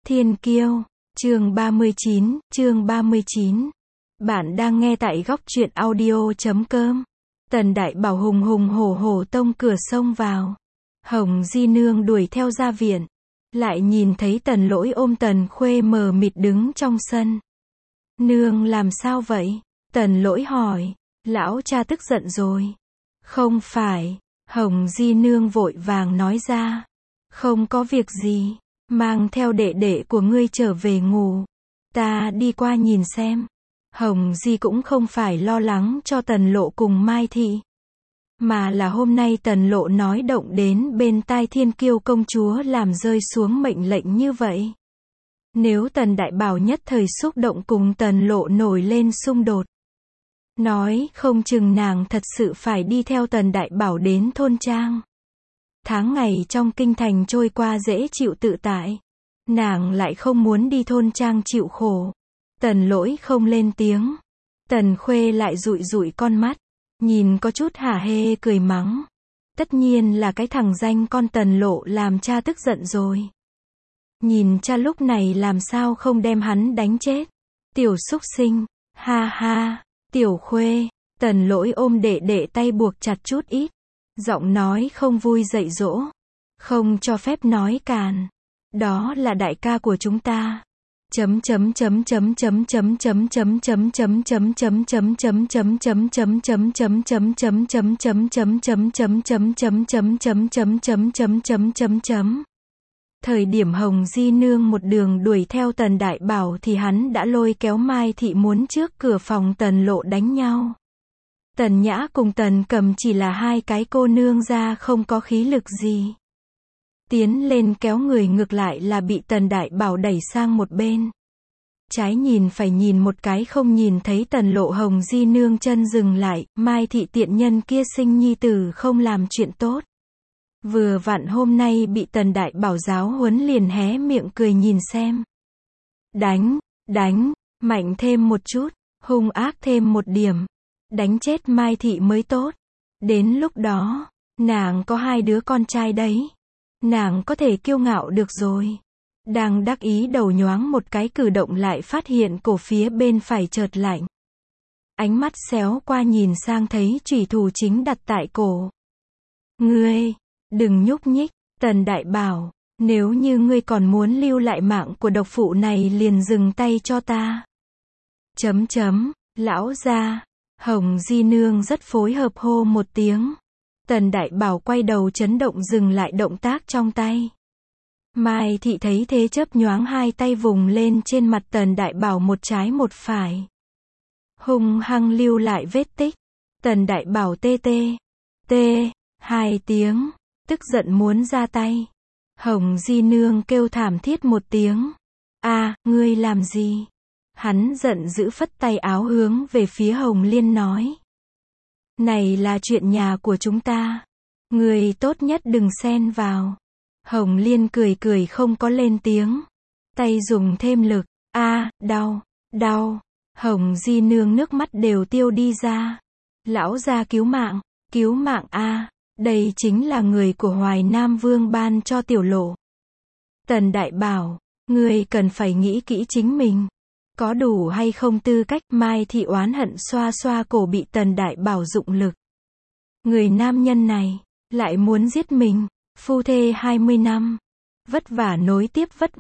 Thiên kiêu, chương 39. Bạn đang nghe tại góc truyện audio.com. Tần Đại Bảo hùng hùng hổ hổ tông cửa xông vào. Hồng Di Nương đuổi theo ra viện. Lại nhìn thấy Tần Lỗi ôm Tần Khuê mờ mịt đứng trong sân. Nương làm sao vậy? Tần Lỗi hỏi. Lão cha tức giận rồi. Không phải. Hồng Di Nương vội vàng nói ra. Không có việc gì. Mang theo đệ đệ của ngươi trở về ngủ. Ta đi qua nhìn xem. Hồng Di cũng không phải lo lắng cho Tần Lộ cùng Mai Thị. Mà là hôm nay Tần Lộ nói động đến bên tai Thiên Kiêu công chúa làm rơi xuống mệnh lệnh như vậy. Nếu Tần Đại Bảo nhất thời xúc động cùng Tần Lộ nổi lên xung đột. Nói không chừng nàng thật sự phải đi theo Tần Đại Bảo đến thôn trang. Tháng ngày trong kinh thành trôi qua dễ chịu tự tại. Nàng lại không muốn đi thôn trang chịu khổ. Tần Lỗi không lên tiếng. Tần Khuê lại dụi dụi con mắt. Nhìn có chút hả hê cười mắng. Tất nhiên là cái thằng danh con Tần Lộ làm cha tức giận rồi. Nhìn cha lúc này làm sao không đem hắn đánh chết. Tiểu súc sinh. Ha ha. Tiểu Khuê. Tần Lỗi ôm đệ đệ tay buộc chặt chút ít. Giọng nói không vui dạy dỗ. Không cho phép nói càn. Đó là đại ca của chúng ta. Thời điểm Hồng Di Nương một đường đuổi theo Tần Đại Bảo thì hắn đã lôi kéo Mai Thị muốn trước cửa phòng Tần Lộ đánh nhau. Tần Nhã cùng Tần Cầm chỉ là hai cái cô nương ra không có khí lực gì. Tiến lên kéo người ngược lại là bị Tần Đại Bảo đẩy sang một bên. Trái nhìn phải nhìn một cái không nhìn thấy Tần Lộ. Hồng Di Nương chân dừng lại, Mai Thị tiện nhân kia sinh nhi tử không làm chuyện tốt. Vừa vặn hôm nay bị Tần Đại Bảo giáo huấn liền hé miệng cười nhìn xem. Đánh, mạnh thêm một chút, hung ác thêm một điểm. Đánh chết Mai Thị mới tốt. Đến lúc đó, nàng có hai đứa con trai đấy. Nàng có thể kiêu ngạo được rồi. Đang đắc ý đầu nhoáng một cái cử động lại phát hiện cổ phía bên phải chợt lạnh. Ánh mắt xéo qua nhìn sang thấy chủy thủ chính đặt tại cổ. Ngươi, đừng nhúc nhích, Tần Đại Bảo, nếu như ngươi còn muốn lưu lại mạng của độc phụ này liền dừng tay cho ta. Lão gia. Hồng Di Nương rất phối hợp hô một tiếng. Tần Đại Bảo quay đầu chấn động dừng lại động tác trong tay. Mai Thị thấy thế chớp nhoáng hai tay vùng lên trên mặt Tần Đại Bảo một trái một phải. Hung hăng lưu lại vết tích. Tần Đại Bảo tê hai tiếng, tức giận muốn ra tay. Hồng Di Nương kêu thảm thiết một tiếng. Ngươi làm gì? Hắn giận dữ phất tay áo hướng về phía Hồng Liên nói. Này là chuyện nhà của chúng ta. Người tốt nhất đừng xen vào. Hồng Liên cười không có lên tiếng. Tay dùng thêm lực. Đau. Hồng Di Nương nước mắt đều tiêu đi ra. Lão gia cứu mạng đây chính là người của Hoài Nam Vương ban cho Tiểu Lộ. Tần Đại Bảo, người cần phải nghĩ kỹ chính mình. Có đủ hay không tư cách? Mai Thị oán hận xoa xoa cổ bị Tần Đại Bảo dụng lực. Người nam nhân này, lại muốn giết mình. Phu thê 20 năm. Vất vả nối tiếp vất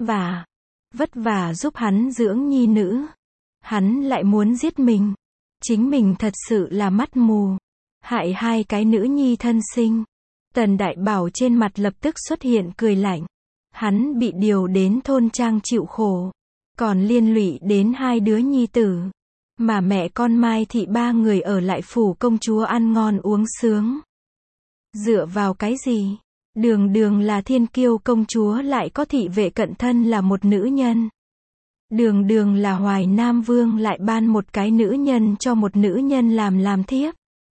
vả giúp hắn dưỡng nhi nữ. Hắn lại muốn giết mình. Chính mình thật sự là mắt mù. Hại hai cái nữ nhi thân sinh. Tần Đại Bảo trên mặt lập tức xuất hiện cười lạnh. Hắn bị điều đến thôn trang chịu khổ. Còn liên lụy đến hai đứa nhi tử. Mà mẹ con Mai Thị ba người ở lại phủ công chúa ăn ngon uống sướng. Dựa vào cái gì? Đường là thiên kiêu công chúa lại có thị vệ cận thân là một nữ nhân. Đường là Hoài Nam Vương lại ban một cái nữ nhân cho một nữ nhân làm thiếp.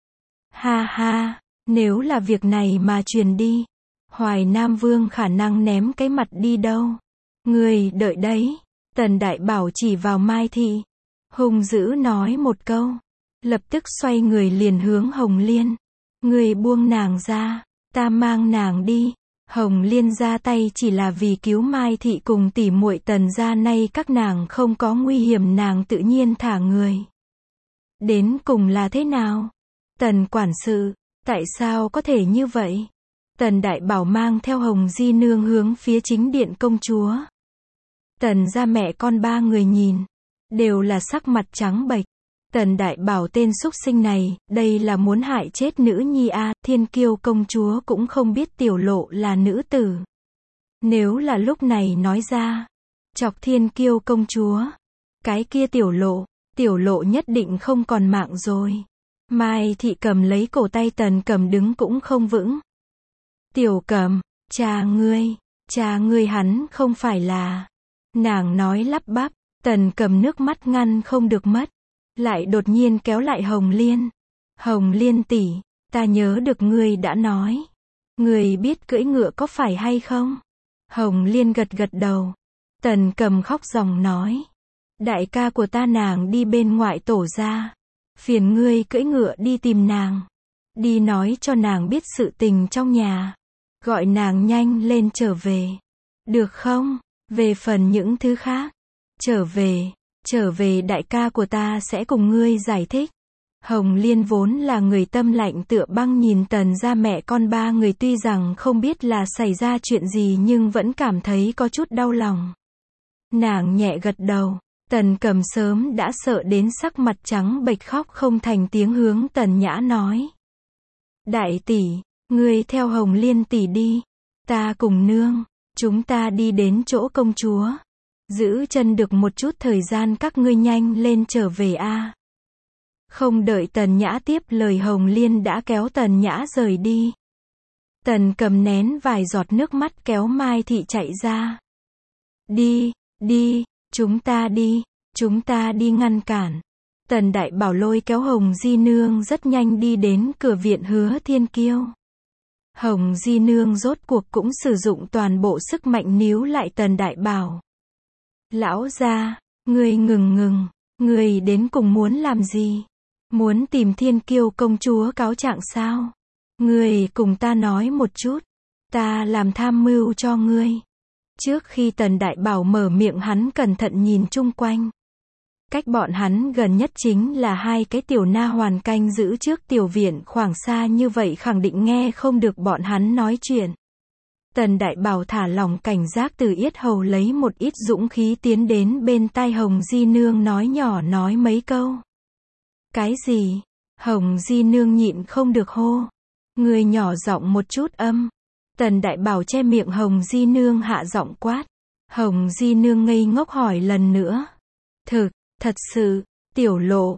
Ha, nếu là việc này mà truyền đi. Hoài Nam Vương khả năng ném cái mặt đi đâu. Người đợi đấy. Tần Đại Bảo chỉ vào Mai Thị. Hung dữ nói một câu. Lập tức xoay người liền hướng Hồng Liên. Người buông nàng ra. Ta mang nàng đi. Hồng Liên ra tay chỉ là vì cứu Mai Thị cùng tỷ muội Tần gia, nay các nàng không có nguy hiểm nàng tự nhiên thả người. Đến cùng là thế nào? Tần quản sự, tại sao có thể như vậy? Tần Đại Bảo mang theo Hồng Di Nương hướng phía chính điện công chúa. Tần gia mẹ con ba người nhìn, đều là sắc mặt trắng bệch. Tần Đại Bảo tên súc sinh này, đây là muốn hại chết nữ nhi a. Thiên Kiêu công chúa cũng không biết Tiểu Lộ là nữ tử. Nếu là lúc này nói ra, chọc Thiên Kiêu công chúa, cái kia Tiểu Lộ nhất định không còn mạng rồi. Mai Thị cầm lấy cổ tay Tần Cầm đứng cũng không vững. Tiểu Cầm, cha ngươi hắn không phải là. Nàng nói lắp bắp, Tần Cầm nước mắt ngăn không được mất. Lại đột nhiên kéo lại Hồng Liên. Hồng Liên tỷ, ta nhớ được ngươi đã nói. Ngươi biết cưỡi ngựa có phải hay không? Hồng Liên gật gật đầu. Tần Cầm khóc ròng nói. Đại ca của ta nàng đi bên ngoại tổ ra. Phiền ngươi cưỡi ngựa đi tìm nàng. Đi nói cho nàng biết sự tình trong nhà. Gọi nàng nhanh lên trở về. Được không? Về phần những thứ khác. Trở về đại ca của ta sẽ cùng ngươi giải thích. Hồng Liên vốn là người tâm lạnh tựa băng nhìn Tần gia mẹ con ba người, tuy rằng không biết là xảy ra chuyện gì nhưng vẫn cảm thấy có chút đau lòng. Nàng nhẹ gật đầu. Tần Cầm sớm đã sợ đến sắc mặt trắng bệch khóc không thành tiếng hướng Tần Nhã nói. Đại tỷ, ngươi theo Hồng Liên tỷ đi. Ta cùng nương, chúng ta đi đến chỗ công chúa. Giữ chân được một chút thời gian, các ngươi nhanh lên trở về a. Không đợi Tần Nhã tiếp lời, Hồng Liên đã kéo Tần Nhã rời đi. Tần Cầm nén vài giọt nước mắt kéo Mai Thị chạy ra. Đi, chúng ta đi ngăn cản. Tần Đại Bảo lôi kéo Hồng Di Nương rất nhanh đi đến cửa viện Hứa Thiên Kiêu. Hồng Di Nương rốt cuộc cũng sử dụng toàn bộ sức mạnh níu lại Tần Đại Bảo. Lão gia, ngươi ngừng, ngươi đến cùng muốn làm gì? Muốn tìm Thiên Kiêu công chúa cáo trạng sao? Ngươi cùng ta nói một chút, ta làm tham mưu cho ngươi. Trước khi Tần Đại Bảo mở miệng, hắn cẩn thận nhìn chung quanh. Cách bọn hắn gần nhất chính là hai cái tiểu nha hoàn canh giữ trước tiểu viện, khoảng xa như vậy khẳng định nghe không được bọn hắn nói chuyện. Tần Đại Bảo thả lỏng cảnh giác, từ yết hầu lấy một ít dũng khí tiến đến bên tai Hồng Di Nương nói nhỏ nói mấy câu. Cái gì? Hồng Di Nương nhịn không được hô. Người nhỏ giọng một chút âm. Tần Đại Bảo che miệng Hồng Di Nương hạ giọng quát. Hồng Di Nương ngây ngốc hỏi lần nữa. Thật sự, Tiểu Lộ,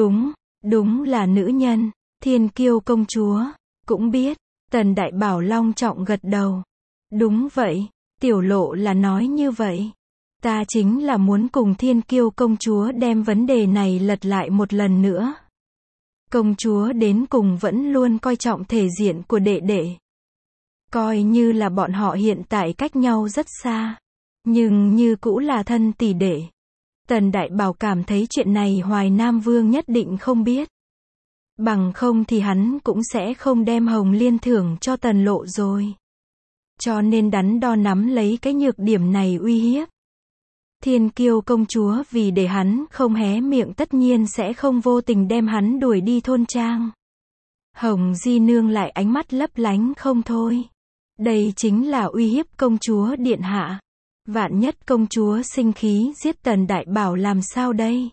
đúng là nữ nhân. Thiên Kiêu công chúa, cũng biết. Tần Đại Bảo long trọng gật đầu. Đúng vậy, Tiểu Lộ là nói như vậy. Ta chính là muốn cùng Thiên Kiêu công chúa đem vấn đề này lật lại một lần nữa. Công chúa đến cùng vẫn luôn coi trọng thể diện của đệ đệ. Coi như là bọn họ hiện tại cách nhau rất xa, nhưng như cũ là thân tỷ đệ. Tần Đại Bảo cảm thấy chuyện này Hoài Nam Vương nhất định không biết. Bằng không thì hắn cũng sẽ không đem Hồng Liên thưởng cho Tần Lộ rồi. Cho nên đắn đo nắm lấy cái nhược điểm này uy hiếp. Thiên Kiêu công chúa vì để hắn không hé miệng tất nhiên sẽ không vô tình đem hắn đuổi đi thôn trang. Hồng Di Nương lại ánh mắt lấp lánh không thôi. Đây chính là uy hiếp công chúa điện hạ. Vạn nhất công chúa sinh khí giết Tần Đại Bảo làm sao đây?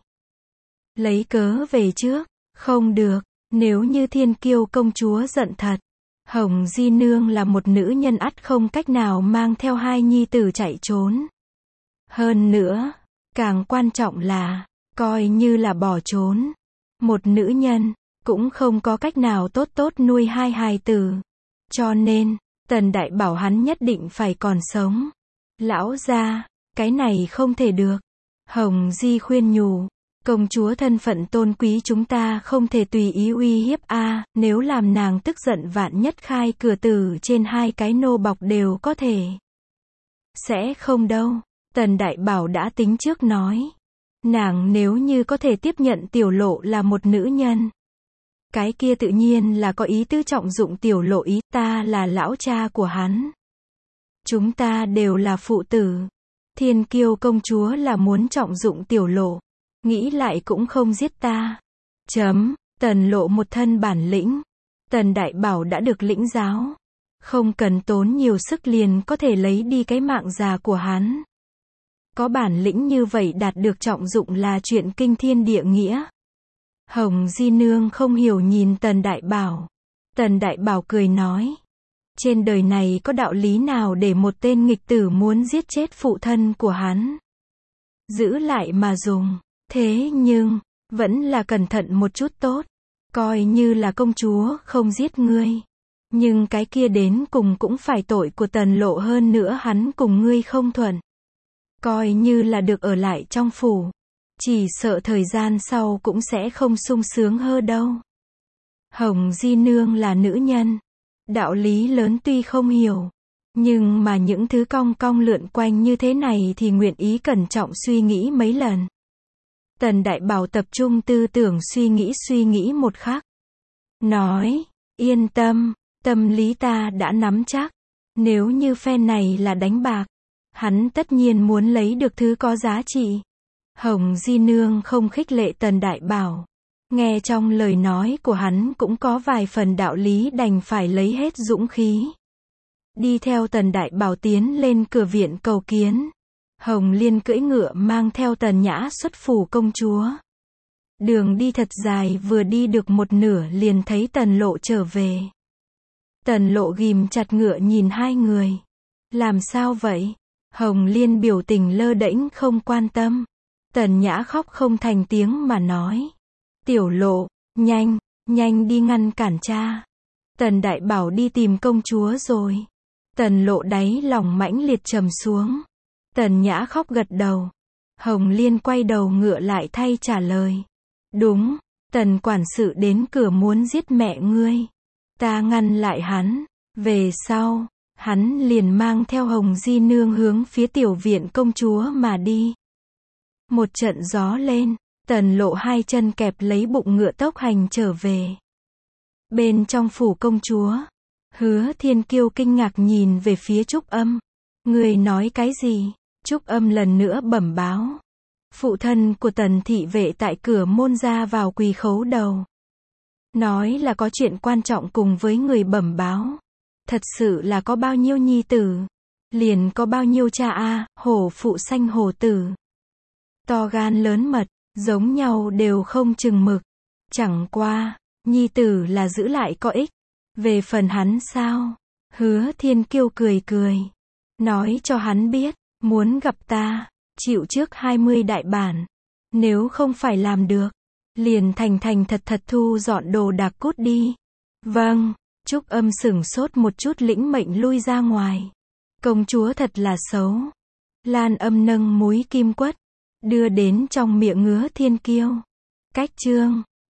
Lấy cớ về trước, không được, nếu như Thiên Kiêu công chúa giận thật. Hồng Di Nương là một nữ nhân ắt không cách nào mang theo hai nhi tử chạy trốn. Hơn nữa, càng quan trọng là, coi như là bỏ trốn. Một nữ nhân, cũng không có cách nào tốt nuôi hai hài tử. Cho nên, Tần Đại Bảo hắn nhất định phải còn sống. Lão gia, cái này không thể được. Hồng Di khuyên nhủ. Công chúa thân phận tôn quý chúng ta không thể tùy ý uy hiếp a, nếu làm nàng tức giận vạn nhất khai cửa tử trên hai cái nô bọc đều có thể. Sẽ không đâu, Tần Đại Bảo đã tính trước nói. Nàng nếu như có thể tiếp nhận Tiểu Lộ là một nữ nhân, cái kia tự nhiên là có ý tứ trọng dụng Tiểu Lộ, ý ta là lão cha của hắn. Chúng ta đều là phụ tử. Thiên Kiêu công chúa là muốn trọng dụng Tiểu Lộ. Nghĩ lại cũng không giết ta. Tần Lộ một thân bản lĩnh. Tần Đại Bảo đã được lĩnh giáo. Không cần tốn nhiều sức liền có thể lấy đi cái mạng già của hắn. Có bản lĩnh như vậy đạt được trọng dụng là chuyện kinh thiên địa nghĩa. Hồng Di Nương không hiểu nhìn Tần Đại Bảo. Tần Đại Bảo cười nói. Trên đời này có đạo lý nào để một tên nghịch tử muốn giết chết phụ thân của hắn? Giữ lại mà dùng. Thế nhưng, vẫn là cẩn thận một chút tốt. Coi như là công chúa không giết ngươi. Nhưng cái kia đến cùng cũng phải tội của Tần Lộ, hơn nữa hắn cùng ngươi không thuận. Coi như là được ở lại trong phủ. Chỉ sợ thời gian sau cũng sẽ không sung sướng hơn đâu. Hồng Di Nương là nữ nhân. Đạo lý lớn tuy không hiểu. Nhưng mà những thứ cong cong lượn quanh như thế này thì nguyện ý cẩn trọng suy nghĩ mấy lần. Tần Đại Bảo tập trung tư tưởng suy nghĩ một khắc. Nói, yên tâm, tâm lý ta đã nắm chắc. Nếu như phen này là đánh bạc, hắn tất nhiên muốn lấy được thứ có giá trị. Hồng Di Nương không khích lệ Tần Đại Bảo. Nghe trong lời nói của hắn cũng có vài phần đạo lý, đành phải lấy hết dũng khí. Đi theo Tần Đại Bảo tiến lên cửa viện cầu kiến. Hồng Liên cưỡi ngựa mang theo Tần Nhã xuất phủ công chúa. Đường đi thật dài, vừa đi được một nửa liền thấy Tần Lộ trở về. Tần Lộ ghim chặt ngựa nhìn hai người. Làm sao vậy? Hồng Liên biểu tình lơ đễnh không quan tâm. Tần Nhã khóc không thành tiếng mà nói. Tiểu Lộ, nhanh đi ngăn cản cha. Tần Đại Bảo đi tìm công chúa rồi. Tần Lộ đáy lòng mãnh liệt trầm xuống. Tần Nhã khóc gật đầu. Hồng Liên quay đầu ngựa lại thay trả lời. Đúng, Tần quản sự đến cửa muốn giết mẹ ngươi. Ta ngăn lại hắn. Về sau, hắn liền mang theo Hồng Di Nương hướng phía tiểu viện công chúa mà đi. Một trận gió lên, Tần Lộ hai chân kẹp lấy bụng ngựa tốc hành trở về. Bên trong phủ công chúa, Hứa Thiên Kiêu kinh ngạc nhìn về phía Trúc Âm. Người nói cái gì? Trúc Âm lần nữa bẩm báo. Phụ thân của Tần thị vệ tại cửa môn ra vào quỳ khấu đầu. Nói là có chuyện quan trọng cùng với người bẩm báo. Thật sự là có bao nhiêu nhi tử, liền có bao nhiêu cha a, hổ phụ sanh hổ tử. To gan lớn mật, giống nhau đều không chừng mực. Chẳng qua, nhi tử là giữ lại có ích. Về phần hắn sao? Hứa Thiên Kiêu cười. Nói cho hắn biết, muốn gặp ta, chịu trước 20 đại bản. Nếu không phải làm được, liền thành thật thu dọn đồ đạc cút đi. Vâng. Trúc Âm sửng sốt một chút, lĩnh mệnh lui ra ngoài. Công chúa thật là xấu. Lan Âm nâng múi kim quất, đưa đến trong miệng Hứa Thiên Kiêu. Cách chương